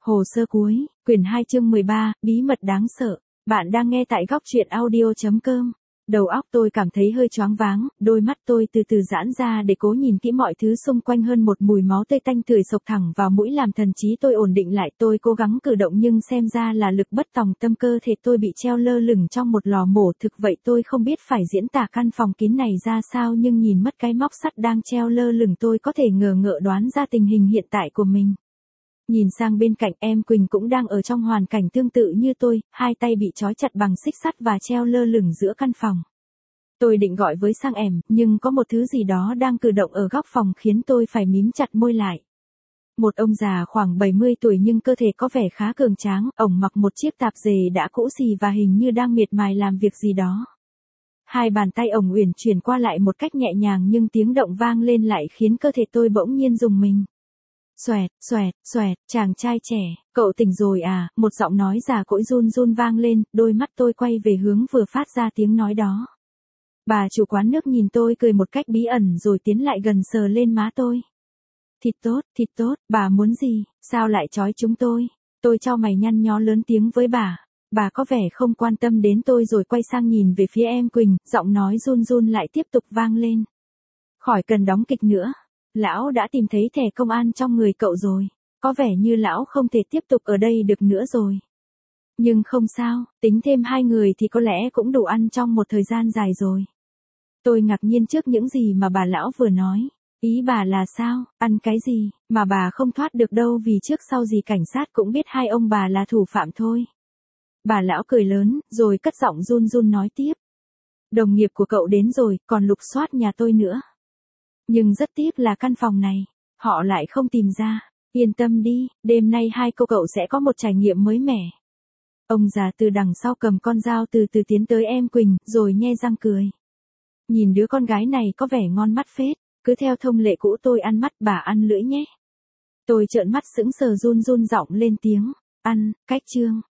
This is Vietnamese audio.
Hồ sơ cuối, quyển 2 chương 13, bí mật đáng sợ. Bạn đang nghe tại góc truyện audio.com. Đầu óc tôi cảm thấy hơi choáng váng, đôi mắt tôi từ từ giãn ra để cố nhìn kỹ mọi thứ xung quanh hơn một mùi máu tươi tanh tưởi xộc thẳng vào mũi làm thần trí tôi ổn định lại. Tôi cố gắng cử động nhưng xem ra là lực bất tòng tâm, cơ thể tôi bị treo lơ lửng trong một lò mổ thực vậy. Tôi không biết phải diễn tả căn phòng kín này ra sao nhưng nhìn mất cái móc sắt đang treo lơ lửng tôi có thể ngờ ngợ đoán ra tình hình hiện tại của mình. Nhìn sang bên cạnh, em Quỳnh cũng đang ở trong hoàn cảnh tương tự như tôi, hai tay bị trói chặt bằng xích sắt và treo lơ lửng giữa căn phòng. Tôi định gọi với sang em, nhưng có một thứ gì đó đang cử động ở góc phòng khiến tôi phải mím chặt môi lại. Một ông già khoảng 70 tuổi nhưng cơ thể có vẻ khá cường tráng, ổng mặc một chiếc tạp dề đã cũ xì và hình như đang miệt mài làm việc gì đó. Hai bàn tay ổng uyển chuyển qua lại một cách nhẹ nhàng nhưng tiếng động vang lên lại khiến cơ thể tôi bỗng nhiên rùng mình. Xoẹt, xoẹt, xoẹt, chàng trai trẻ, cậu tỉnh rồi à, một giọng nói già cỗi run run vang lên, đôi mắt tôi quay về hướng vừa phát ra tiếng nói đó. Bà chủ quán nước nhìn tôi cười một cách bí ẩn rồi tiến lại gần sờ lên má tôi. Thịt tốt, bà muốn gì, sao lại trói chúng tôi? Tôi chau mày nhăn nhó lớn tiếng với bà có vẻ không quan tâm đến tôi rồi quay sang nhìn về phía em Quỳnh, giọng nói run run lại tiếp tục vang lên. Khỏi cần đóng kịch nữa. Lão đã tìm thấy thẻ công an trong người cậu rồi. Có vẻ như lão không thể tiếp tục ở đây được nữa rồi. Nhưng không sao, tính thêm hai người thì có lẽ cũng đủ ăn trong một thời gian dài rồi. Tôi ngạc nhiên trước những gì mà bà lão vừa nói. Ý bà là sao, ăn cái gì, mà bà không thoát được đâu vì trước sau gì cảnh sát cũng biết hai ông bà là thủ phạm thôi. Bà lão cười lớn, rồi cất giọng run run nói tiếp. Đồng nghiệp của cậu đến rồi, còn lục soát nhà tôi nữa. Nhưng rất tiếc là căn phòng này, họ lại không tìm ra. Yên tâm đi, đêm nay hai cô cậu sẽ có một trải nghiệm mới mẻ. Ông già từ đằng sau cầm con dao từ từ tiến tới em Quỳnh, rồi nhe răng cười. Nhìn đứa con gái này có vẻ ngon mắt phết, cứ theo thông lệ cũ tôi ăn mắt bà ăn lưỡi nhé. Tôi trợn mắt sững sờ run run giọng lên tiếng, ăn, cách chương.